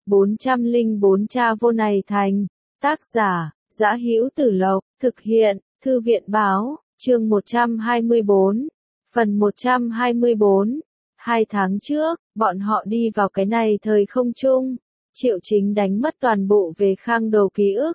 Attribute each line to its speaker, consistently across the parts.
Speaker 1: 404 Cha vô này thành. Tác giả, Dã Hữu Tử Lộc, thực hiện, Thư viện Báo, chương 124, phần 124. 2 tháng trước, bọn họ đi vào cái này thời không chung. Triệu Chính đánh mất toàn bộ về Khang Đồ ký ức,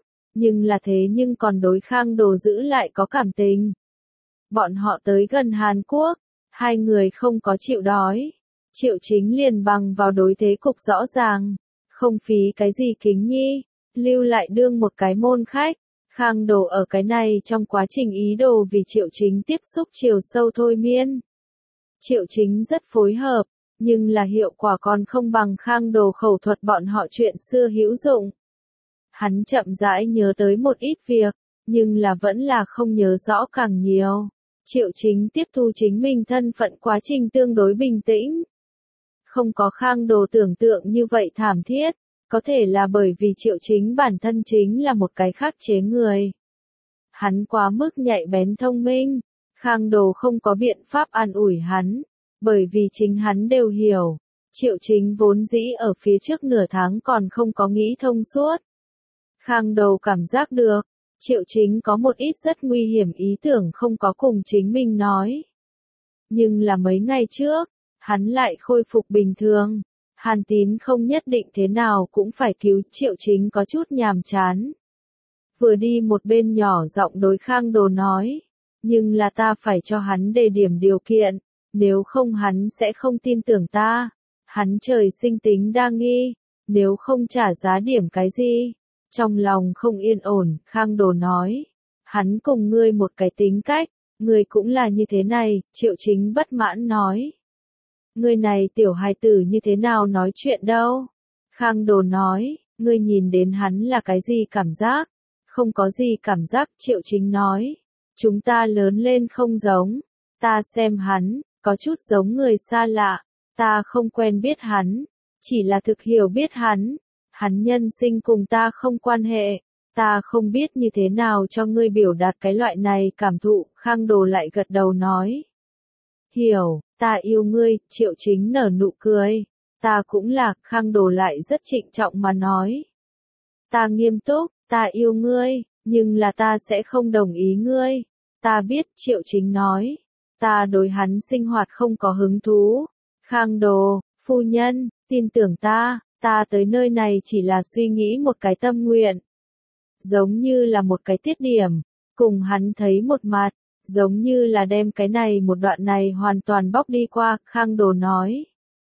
Speaker 1: nhưng còn đối Khang Đồ giữ lại có cảm tình. Bọn họ tới gần Hàn Quốc, hai người không có chịu đói. Triệu Chính liền bằng vào đối thế cục rõ ràng, không phí cái gì kính nhi, lưu lại đương một cái môn khách. Khang Đồ ở cái này trong quá trình ý đồ vì Triệu Chính tiếp xúc chiều sâu thôi miên. Triệu Chính rất phối hợp, nhưng là hiệu quả còn không bằng Khang Đồ khẩu thuật bọn họ chuyện xưa hữu dụng. Hắn chậm rãi nhớ tới một ít việc, nhưng là vẫn là không nhớ rõ càng nhiều. Triệu Chính tiếp thu chính mình thân phận quá trình tương đối bình tĩnh. Không có Khang Đồ tưởng tượng như vậy thảm thiết, có thể là bởi vì Triệu Chính bản thân chính là một cái khắc chế người. Hắn quá mức nhạy bén thông minh, Khang Đồ không có biện pháp an ủi hắn, bởi vì chính hắn đều hiểu. Triệu Chính vốn dĩ ở phía trước nửa tháng còn không có nghĩ thông suốt. Khang Đồ cảm giác được, Triệu Chính có một ít rất nguy hiểm ý tưởng không có cùng chính mình nói. Nhưng là mấy ngày trước, hắn lại khôi phục bình thường. Hàn Tín không nhất định thế nào cũng phải cứu, Triệu Chính có chút nhàm chán. Vừa đi một bên nhỏ giọng đối Khang Đồ nói, nhưng là ta phải cho hắn đề điểm điều kiện, nếu không hắn sẽ không tin tưởng ta. Hắn trời sinh tính đa nghi, nếu không trả giá điểm cái gì, trong lòng không yên ổn. Khang Đồ nói, hắn cùng ngươi một cái tính cách, ngươi cũng là như thế này. Triệu Chính bất mãn nói, ngươi này tiểu hài tử như thế nào nói chuyện đâu. Khang Đồ nói, ngươi nhìn đến hắn là cái gì cảm giác? Không có gì cảm giác. Triệu Chính nói, chúng ta lớn lên không giống, ta xem hắn, có chút giống người xa lạ, ta không quen biết hắn, chỉ là thực hiểu biết hắn, hắn nhân sinh cùng ta không quan hệ, ta không biết như thế nào cho ngươi biểu đạt cái loại này cảm thụ. Khang Đồ lại gật đầu nói, hiểu, ta yêu ngươi. Triệu Chính nở nụ cười, ta cũng là. Khang Đồ lại rất trịnh trọng mà nói, ta nghiêm túc, ta yêu ngươi, nhưng là ta sẽ không đồng ý ngươi. Ta biết. Triệu Chính nói, ta đối hắn sinh hoạt không có hứng thú. Khang Đồ, phu nhân, tin tưởng ta tới nơi này chỉ là suy nghĩ một cái tâm nguyện. Giống như là một cái tiết điểm, cùng hắn thấy một mặt, giống như là đem cái này một đoạn này hoàn toàn bóc đi qua. Khang Đồ nói,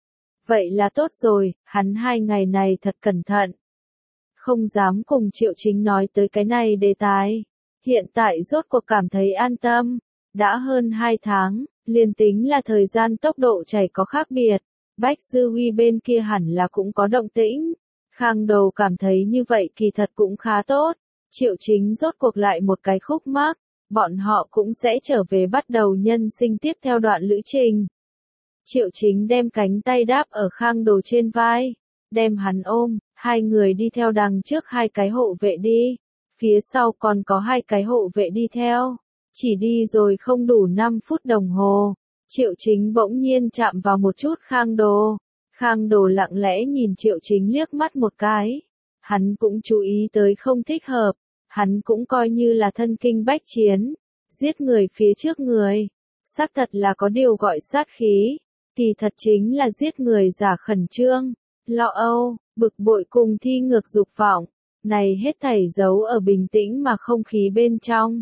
Speaker 1: vậy là tốt rồi. Hắn 2 ngày này thật cẩn thận, không dám cùng Triệu Chính nói tới cái này đề tài. Hiện tại rốt cuộc cảm thấy an tâm. Đã hơn 2 tháng, liền tính là thời gian tốc độ chảy có khác biệt, Bách Dư Huy bên kia hẳn là cũng có động tĩnh. Khang Đồ cảm thấy như vậy kỳ thật cũng khá tốt. Triệu Chính rốt cuộc lại một cái khúc mắc, bọn họ cũng sẽ trở về bắt đầu nhân sinh tiếp theo đoạn lữ trình. Triệu Chính đem cánh tay đáp ở Khang Đồ trên vai, đem hắn ôm, hai người đi theo đằng trước 2 cái hộ vệ đi, phía sau còn có 2 cái hộ vệ đi theo. Chỉ đi rồi không đủ 5 phút đồng hồ, Triệu Chính bỗng nhiên chạm vào một chút Khang Đồ. Khang Đồ lặng lẽ nhìn Triệu Chính liếc mắt một cái. Hắn cũng chú ý tới không thích hợp, hắn cũng coi như là thân kinh bách chiến, giết người phía trước người. Xác thật là có điều gọi sát khí, kỳ thật chính là giết người giả khẩn trương, lo âu, bực bội cùng thi ngược dục vọng. Này hết thảy giấu ở bình tĩnh mà không khí bên trong.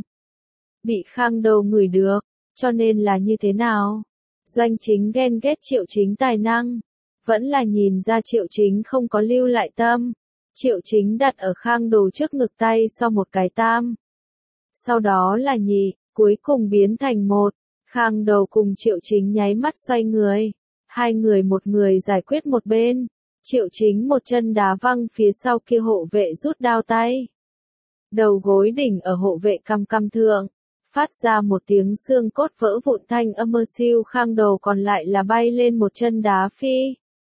Speaker 1: Bị Khang Đồ ngửi được, cho nên là như thế nào? Doanh Chính ghen ghét Triệu Chính tài năng, vẫn là nhìn ra Triệu Chính không có lưu lại tâm. Triệu Chính đặt ở Khang Đồ trước ngực tay so một cái tam. Sau đó là nhị, cuối cùng biến thành 1. Khang Đồ cùng Triệu Chính nháy mắt xoay người. 2 người một người giải quyết một bên. Triệu Chính một chân đá văng phía sau kia hộ vệ rút đao tay. Đầu gối đỉnh ở hộ vệ căm căm thượng, phát ra một tiếng xương cốt vỡ vụn thanh âm mơ siêu. Khang Đồ còn lại là bay lên một chân đá phi.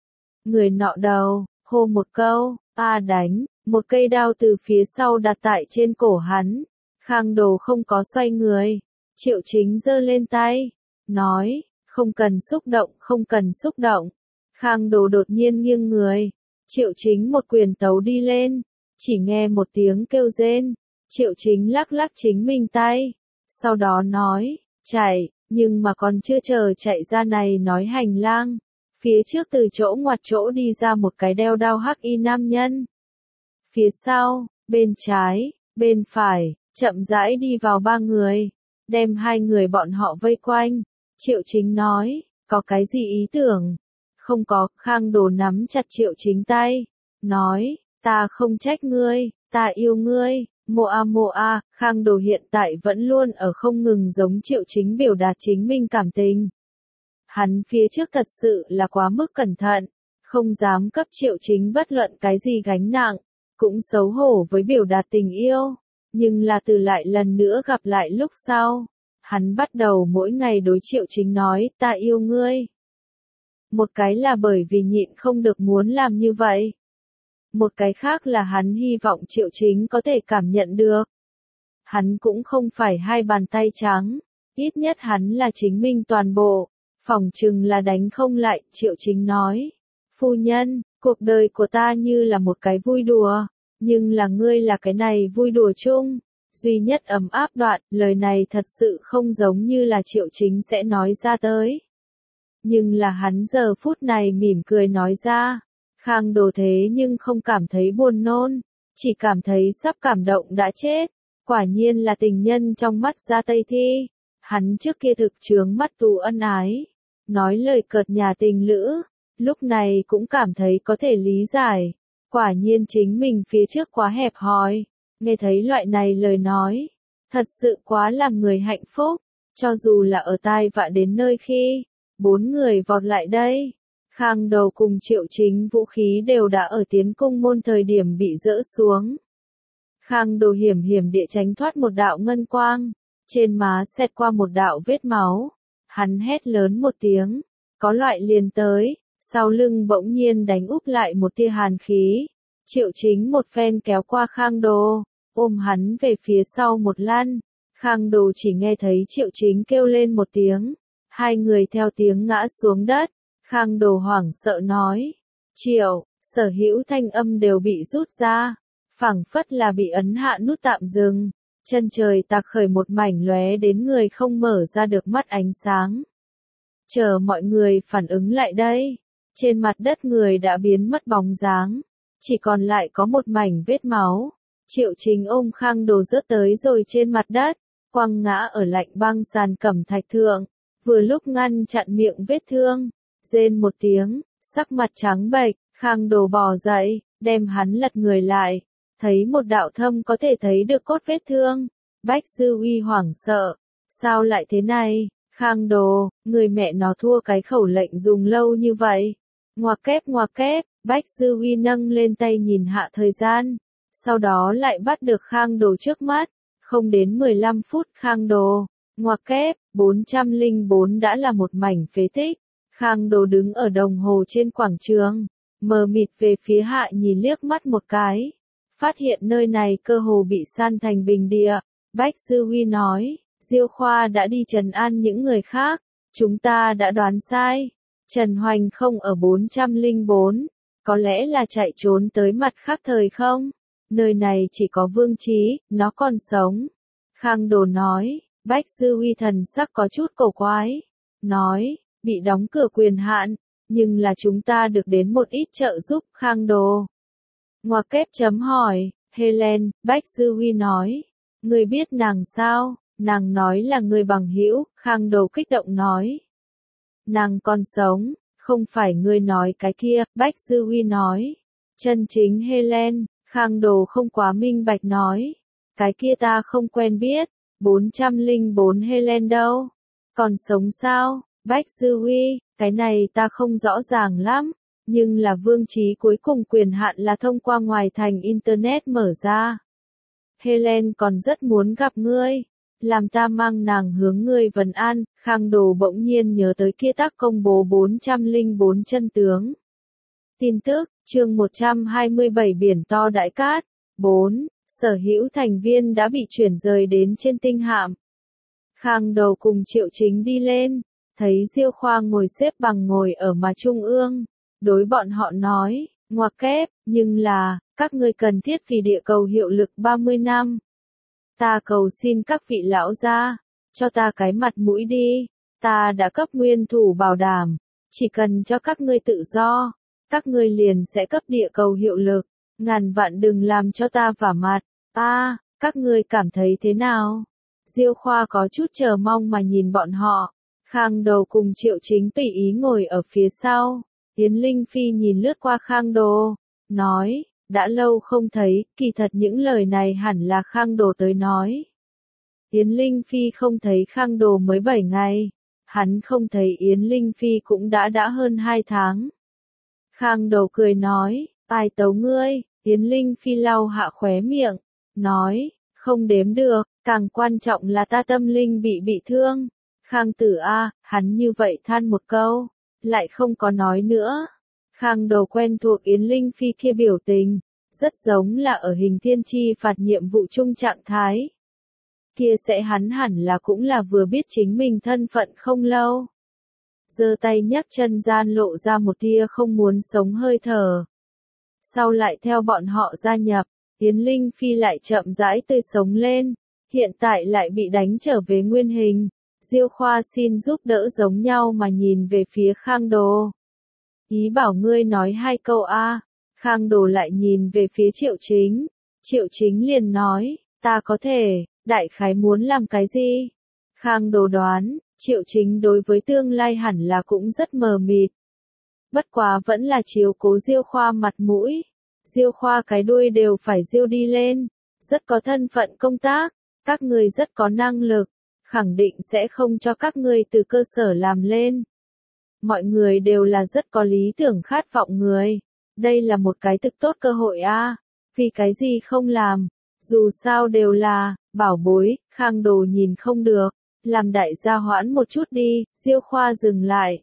Speaker 1: Người nọ đầu, hô một câu, đánh, một cây đao từ phía sau đặt tại trên cổ hắn. Khang Đồ không có xoay người. Triệu Chính giơ lên tay, nói, không cần xúc động, không cần xúc động. Khang Đồ đột nhiên nghiêng người, Triệu Chính một quyền tấu đi lên, chỉ nghe một tiếng kêu rên, Triệu Chính lắc lắc chính mình tay, sau đó nói, chạy, nhưng mà còn chưa chờ chạy ra này nói hành lang, phía trước từ chỗ ngoặt chỗ đi ra một cái đeo đao hắc y nam nhân. Phía sau, bên trái, bên phải, chậm rãi đi vào ba người, đem hai người bọn họ vây quanh. Triệu Chính nói, có cái gì ý tưởng? Không có, Khang Đồ nắm chặt Triệu Chính tay, nói, ta không trách ngươi, ta yêu ngươi. Moa, Khang Đồ hiện tại vẫn luôn ở không ngừng giống Triệu Chính biểu đạt chính mình cảm tình. Hắn phía trước thật sự là quá mức cẩn thận, không dám cấp Triệu Chính bất luận cái gì gánh nặng, cũng xấu hổ với biểu đạt tình yêu, nhưng là từ lại lần nữa gặp lại lúc sau, hắn bắt đầu mỗi ngày đối Triệu Chính nói, ta yêu ngươi. Một cái là bởi vì nhịn không được muốn làm như vậy. Một cái khác là hắn hy vọng Triệu Chính có thể cảm nhận được. Hắn cũng không phải hai bàn tay trắng, ít nhất hắn là chính mình toàn bộ, phỏng chừng là đánh không lại, Triệu Chính nói. Phu nhân, cuộc đời của ta như là một cái vui đùa, nhưng là ngươi là cái này vui đùa chung, duy nhất ấm áp đoạn, lời này thật sự không giống như là Triệu Chính sẽ nói ra tới. Nhưng là hắn giờ phút này mỉm cười nói ra. Khang Đồ thế nhưng không cảm thấy buồn nôn, chỉ cảm thấy sắp cảm động đã chết. Quả nhiên là tình nhân trong mắt Gia Tây Thi. Hắn trước kia thực chướng mắt Tù Ân ái, nói lời cợt nhà tình lữ, lúc này cũng cảm thấy có thể lý giải. Quả nhiên chính mình phía trước quá hẹp hòi, nghe thấy loại này lời nói, thật sự quá làm người hạnh phúc, cho dù là ở tai vạ đến nơi khi, bốn người vọt lại đây. Khang Đầu cùng Triệu Chính vũ khí đều đã ở tiến cung môn thời điểm bị dỡ xuống. Khang Đồ hiểm hiểm địa tránh thoát một đạo ngân quang, trên má xẹt qua một đạo vết máu. Hắn hét lớn một tiếng, có loại liền tới, sau lưng bỗng nhiên đánh úp lại một tia hàn khí. Triệu Chính một phen kéo qua Khang Đồ, ôm hắn về phía sau một lăn. Khang Đồ chỉ nghe thấy Triệu Chính kêu lên một tiếng, hai người theo tiếng ngã xuống đất. Khang Đồ hoảng sợ nói, Triệu, sở hữu thanh âm đều bị rút ra, phảng phất là bị ấn hạ nút tạm dừng, chân trời tạc khởi một mảnh lóe đến người không mở ra được mắt ánh sáng. Chờ mọi người phản ứng lại đây, trên mặt đất người đã biến mất bóng dáng, chỉ còn lại có một mảnh vết máu. Triệu Chính ôm Khang Đồ rớt tới rồi trên mặt đất, quăng ngã ở lạnh băng sàn cẩm thạch thượng, vừa lúc ngăn chặn miệng vết thương. Rên một tiếng, sắc mặt trắng bệch, Khang Đồ bò dậy, đem hắn lật người lại, thấy một đạo thâm có thể thấy được cốt vết thương. Bách Sư Uy hoảng sợ, sao lại thế này? Khang Đồ, người mẹ nó thua cái khẩu lệnh dùng lâu như vậy. Ngoặc kép, Bách Sư Uy nâng lên tay nhìn hạ thời gian, sau đó lại bắt được Khang Đồ trước mắt, không đến 15 phút Khang Đồ, ngoặc kép, 404 đã là một mảnh phế tích. Khang Đồ đứng ở đồng hồ trên quảng trường, mờ mịt về phía hạ nhìn liếc mắt một cái, phát hiện nơi này cơ hồ bị san thành bình địa. Bách Sư Huy nói, Diêu Khoa đã đi trấn an những người khác, chúng ta đã đoán sai. Trần Hoành không ở 404, có lẽ là chạy trốn tới mặt khác thời không? Nơi này chỉ có Vương Chí, nó còn sống. Khang Đồ nói, Bách Sư Huy thần sắc có chút cổ quái, nói, bị đóng cửa quyền hạn, nhưng là chúng ta được đến một ít trợ giúp. Khang Đồ ngoặc kép chấm hỏi, Helen, Bách Sư Huy nói, người biết nàng sao? Nàng nói là người bằng hữu. Khang Đồ kích động nói, nàng còn sống, không phải ngươi nói cái kia. Bách Sư Huy nói, chân chính Helen. Khang Đồ không quá minh bạch nói, cái kia ta không quen biết. 404 Helen đâu? Còn sống sao? Bách Sư Huy, cái này ta không rõ ràng lắm, nhưng là Vương Chí cuối cùng quyền hạn là thông qua ngoài thành Internet mở ra. Helen còn rất muốn gặp ngươi, làm ta mang nàng hướng ngươi vấn an. Khang Đồ bỗng nhiên nhớ tới kia tác công bố 404 chân tướng. Tin tức, chương 127 biển to đại cát. 4. Sở hữu thành viên đã bị chuyển rời đến trên tinh hạm. Khang Đồ cùng Triệu Chính đi lên, thấy Diêu Khoa ngồi xếp bằng ngồi ở mà trung ương, đối bọn họ nói, Ngoặc kép, nhưng là, các ngươi cần thiết vì địa cầu hiệu lực 30 năm. Ta cầu xin các vị lão gia, cho ta cái mặt mũi đi, ta đã cấp nguyên thủ bảo đảm, chỉ cần cho các ngươi tự do, các ngươi liền sẽ cấp địa cầu hiệu lực, ngàn vạn đừng làm cho ta vả mặt, các ngươi cảm thấy thế nào? Diêu Khoa có chút chờ mong mà nhìn bọn họ, Khang Đồ cùng Triệu Chính tùy ý ngồi ở phía sau, Yến Linh Phi nhìn lướt qua Khang Đồ, nói, đã lâu không thấy, kỳ thật những lời này hẳn là Khang Đồ tới nói. Yến Linh Phi không thấy Khang Đồ mới 7 ngày, hắn không thấy Yến Linh Phi cũng đã hơn 2 tháng. Khang Đồ cười nói, ai tấu ngươi, Yến Linh Phi lau hạ khóe miệng, nói, không đếm được, càng quan trọng là ta tâm linh bị thương. Khang Tử A, hắn như vậy than một câu, lại không có nói nữa. Khang Đồ quen thuộc Yến Linh Phi kia biểu tình, rất giống là ở hình thiên chi phạt nhiệm vụ chung trạng thái. Kia sẽ hắn hẳn là cũng là vừa biết chính mình thân phận không lâu. Giơ tay nhấc chân gian lộ ra một tia không muốn sống hơi thở. Sau lại theo bọn họ gia nhập, Yến Linh Phi lại chậm rãi tươi sống lên, hiện tại lại bị đánh trở về nguyên hình. Diêu Khoa xin giúp đỡ giống nhau mà nhìn về phía Khang Đồ. Ý bảo ngươi nói 2 câu a. Khang Đồ lại nhìn về phía Triệu Chính. Triệu Chính liền nói, ta có thể, đại khái muốn làm cái gì? Khang Đồ đoán, Triệu Chính đối với tương lai hẳn là cũng rất mờ mịt. Bất quá vẫn là chiếu cố Diêu Khoa mặt mũi. Diêu Khoa cái đuôi đều phải diêu đi lên. Rất có thân phận công tác, các người rất có năng lực, khẳng định sẽ không cho các ngươi từ cơ sở làm lên. Mọi người đều là rất có lý tưởng khát vọng người. Đây là một cái thực tốt cơ hội a. Vì cái gì không làm? Dù sao đều là bảo bối. Khang Đồ nhìn không được, làm đại gia hoãn một chút đi. Diêu Khoa dừng lại,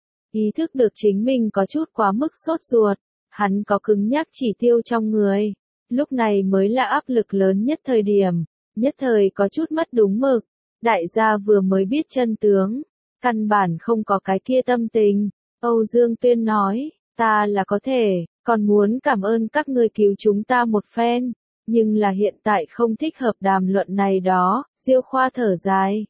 Speaker 1: ý thức được chính mình có chút quá mức sốt ruột, hắn có cứng nhắc chỉ tiêu trong người. Lúc này mới là áp lực lớn nhất thời điểm, nhất thời có chút mất đúng mực. Đại gia vừa mới biết chân tướng, căn bản không có cái kia tâm tình. Âu Dương Tuyên nói, ta là có thể, còn muốn cảm ơn các ngươi cứu chúng ta một phen, nhưng là hiện tại không thích hợp đàm luận này đó. Diêu Khoa thở dài,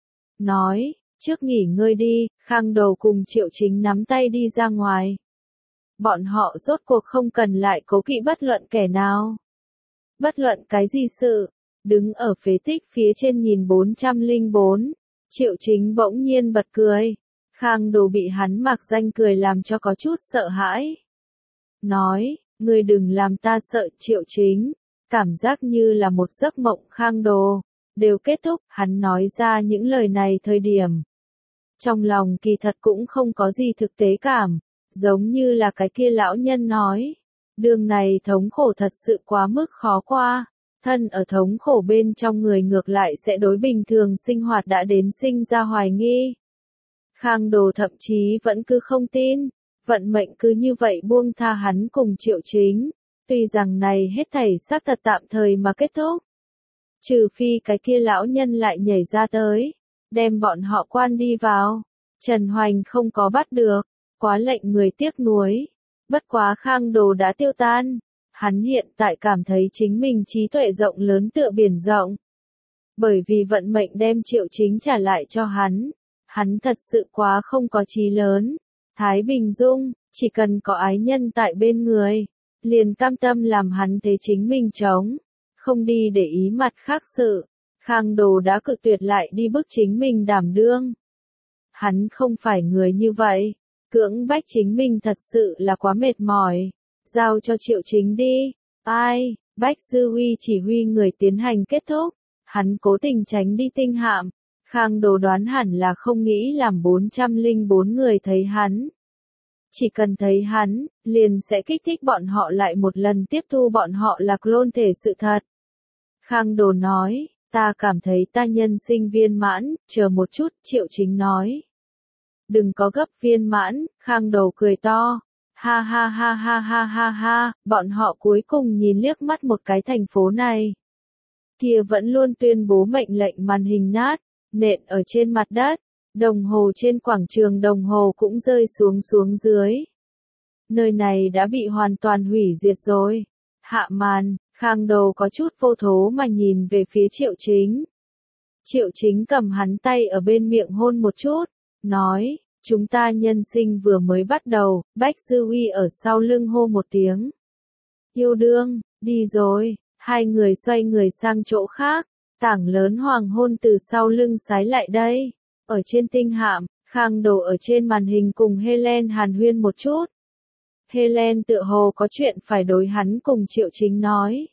Speaker 1: nói, trước nghỉ ngơi đi. Khang Đồ cùng Triệu Chính nắm tay đi ra ngoài. Bọn họ rốt cuộc không cần lại cố kỵ bất luận kẻ nào. Bất luận cái gì sự. Đứng ở phế tích phía trên nhìn 404, Triệu Chính bỗng nhiên bật cười. Khang Đồ bị hắn mặc danh cười làm cho có chút sợ hãi. Nói, ngươi đừng làm ta sợ. Triệu Chính, cảm giác như là một giấc mộng. Khang Đồ, đều kết thúc. Hắn nói ra những lời này thời điểm, trong lòng kỳ thật cũng không có gì thực tế cảm, giống như là cái kia lão nhân nói. Đường này thống khổ thật sự quá mức khó qua. Thân ở thống khổ bên trong người ngược lại sẽ đối bình thường sinh hoạt đã đến sinh ra hoài nghi. Khang Đồ thậm chí vẫn cứ không tin, vận mệnh cứ như vậy buông tha hắn cùng Triệu Chính, tuy rằng này hết thảy xác thật tạm thời mà kết thúc. Trừ phi cái kia lão nhân lại nhảy ra tới, đem bọn họ quan đi vào. Trần Hoành không có bắt được, quá lệnh người tiếc nuối. Bất quá Khang Đồ đã tiêu tan. Hắn hiện tại cảm thấy chính mình trí tuệ rộng lớn tựa biển rộng. Bởi vì vận mệnh đem Triệu Chính trả lại cho hắn thật sự quá không có trí lớn. Thái Bình Dung, chỉ cần có ái nhân tại bên người, liền cam tâm làm hắn thế chính mình chống, không đi để ý mặt khác sự. Khang Đồ đã cự tuyệt lại đi bức chính mình đảm đương. Hắn không phải người như vậy, cưỡng bách chính mình thật sự là quá mệt mỏi. Giao cho Triệu Chính đi. Ai, Bách Dư Huy chỉ huy người tiến hành kết thúc. Hắn cố tình tránh đi tinh hạm. Khang Đồ đoán hẳn là không nghĩ làm 404 người thấy hắn. Chỉ cần thấy hắn, liền sẽ kích thích bọn họ lại một lần tiếp thu bọn họ là clone thể sự thật. Khang Đồ nói, ta cảm thấy ta nhân sinh viên mãn, chờ một chút. Triệu Chính nói, đừng có gấp viên mãn. Khang Đồ cười to. Ha ha ha ha ha ha ha, bọn họ cuối cùng nhìn liếc mắt một cái thành phố này. Kia vẫn luôn tuyên bố mệnh lệnh màn hình nát, nện ở trên mặt đất, đồng hồ trên quảng trường đồng hồ cũng rơi xuống dưới. Nơi này đã bị hoàn toàn hủy diệt rồi. Hạ màn, Khang Đồ có chút vô thố mà nhìn về phía Triệu Chính. Triệu Chính cầm hắn tay ở bên miệng hôn một chút, nói, chúng ta nhân sinh vừa mới bắt đầu, Bách Dư Uy ở sau lưng hô một tiếng. Yêu đương, đi rồi, hai người xoay người sang chỗ khác, tảng lớn hoàng hôn từ sau lưng sái lại đây. Ở trên tinh hạm, Khang Đồ ở trên màn hình cùng Helen hàn huyên một chút. Helen tựa hồ có chuyện phải đối hắn cùng Triệu Chính nói.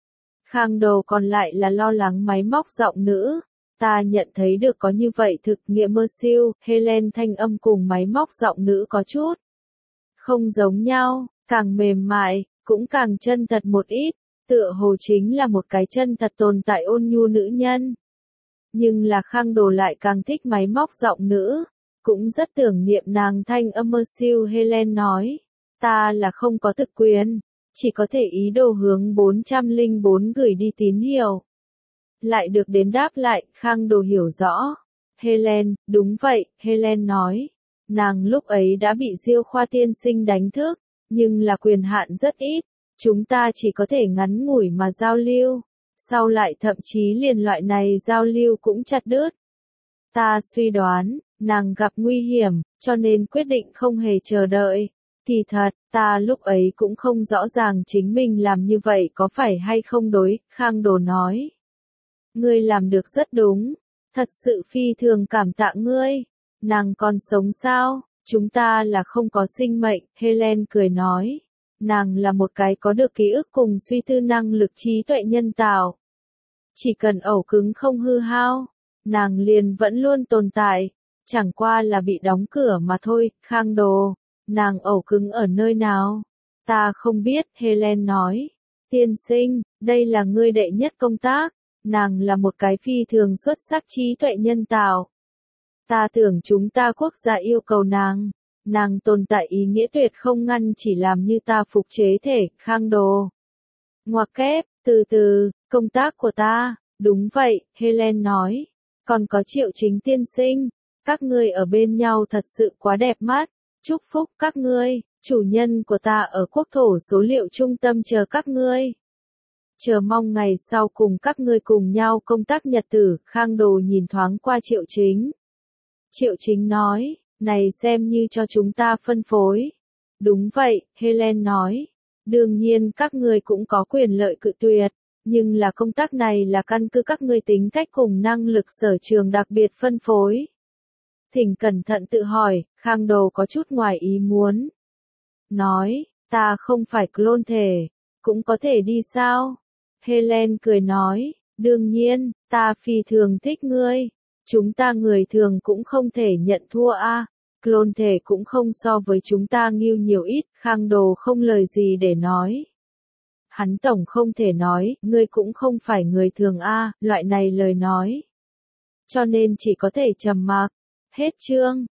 Speaker 1: Khang Đồ còn lại là lo lắng máy móc giọng nữ. Ta nhận thấy được có như vậy thực nghiệm mơ siêu, Helen thanh âm cùng máy móc giọng nữ có chút không giống nhau, càng mềm mại, cũng càng chân thật một ít, tựa hồ chính là một cái chân thật tồn tại ôn nhu nữ nhân. Nhưng là Khang Đồ lại càng thích máy móc giọng nữ, cũng rất tưởng niệm nàng thanh âm mơ siêu. Helen nói, ta là không có thực quyền, chỉ có thể ý đồ hướng 404 gửi đi tín hiệu. Lại được đến đáp lại, Khang Đồ hiểu rõ. Helen, đúng vậy, Helen nói. Nàng lúc ấy đã bị Diêu Khoa tiên sinh đánh thức, nhưng là quyền hạn rất ít. Chúng ta chỉ có thể ngắn ngủi mà giao lưu. Sau lại thậm chí liền loại này giao lưu cũng chặt đứt. Ta suy đoán, nàng gặp nguy hiểm, cho nên quyết định không hề chờ đợi. Kỳ thật, ta lúc ấy cũng không rõ ràng chính mình làm như vậy có phải hay không đối, Khang Đồ nói. Ngươi làm được rất đúng, thật sự phi thường cảm tạ ngươi. Nàng còn sống sao? Chúng ta là không có sinh mệnh, Helen cười nói. Nàng là một cái có được ký ức cùng suy tư năng lực trí tuệ nhân tạo. Chỉ cần ẩu cứng không hư hao, nàng liền vẫn luôn tồn tại, chẳng qua là bị đóng cửa mà thôi. Khang Đồ, nàng ẩu cứng ở nơi nào? Ta không biết, Helen nói. Tiên sinh, đây là ngươi đệ nhất công tác. Nàng là một cái phi thường xuất sắc trí tuệ nhân tạo. Ta tưởng chúng ta quốc gia yêu cầu nàng tồn tại ý nghĩa tuyệt không ngăn chỉ làm như ta phục chế thể. Khang Đồ. Ngoặc kép, từ từ, công tác của ta, đúng vậy, Helen nói. Còn có Triệu Chính tiên sinh, các ngươi ở bên nhau thật sự quá đẹp mắt, chúc phúc các ngươi, chủ nhân của ta ở quốc thổ số liệu trung tâm chờ các ngươi. Chờ mong ngày sau cùng các ngươi cùng nhau công tác nhật tử. Khang Đồ nhìn thoáng qua Triệu Chính. Triệu Chính nói, này xem như cho chúng ta phân phối. Đúng vậy, Helen nói. Đương nhiên các ngươi cũng có quyền lợi cự tuyệt, nhưng là công tác này là căn cứ các ngươi tính cách cùng năng lực sở trường đặc biệt phân phối. Thỉnh cẩn thận tự hỏi, Khang Đồ có chút ngoài ý muốn. Nói, ta không phải clone thể, cũng có thể đi sao? Helen cười nói, đương nhiên, ta phi thường thích ngươi. Chúng ta người thường cũng không thể nhận thua a. Clone thể cũng không so với chúng ta nghiêu nhiều ít. Khang Đồ không lời gì để nói. Hắn tổng không thể nói, ngươi cũng không phải người thường a, loại này lời nói. Cho nên chỉ có thể trầm mặc. Hết chương.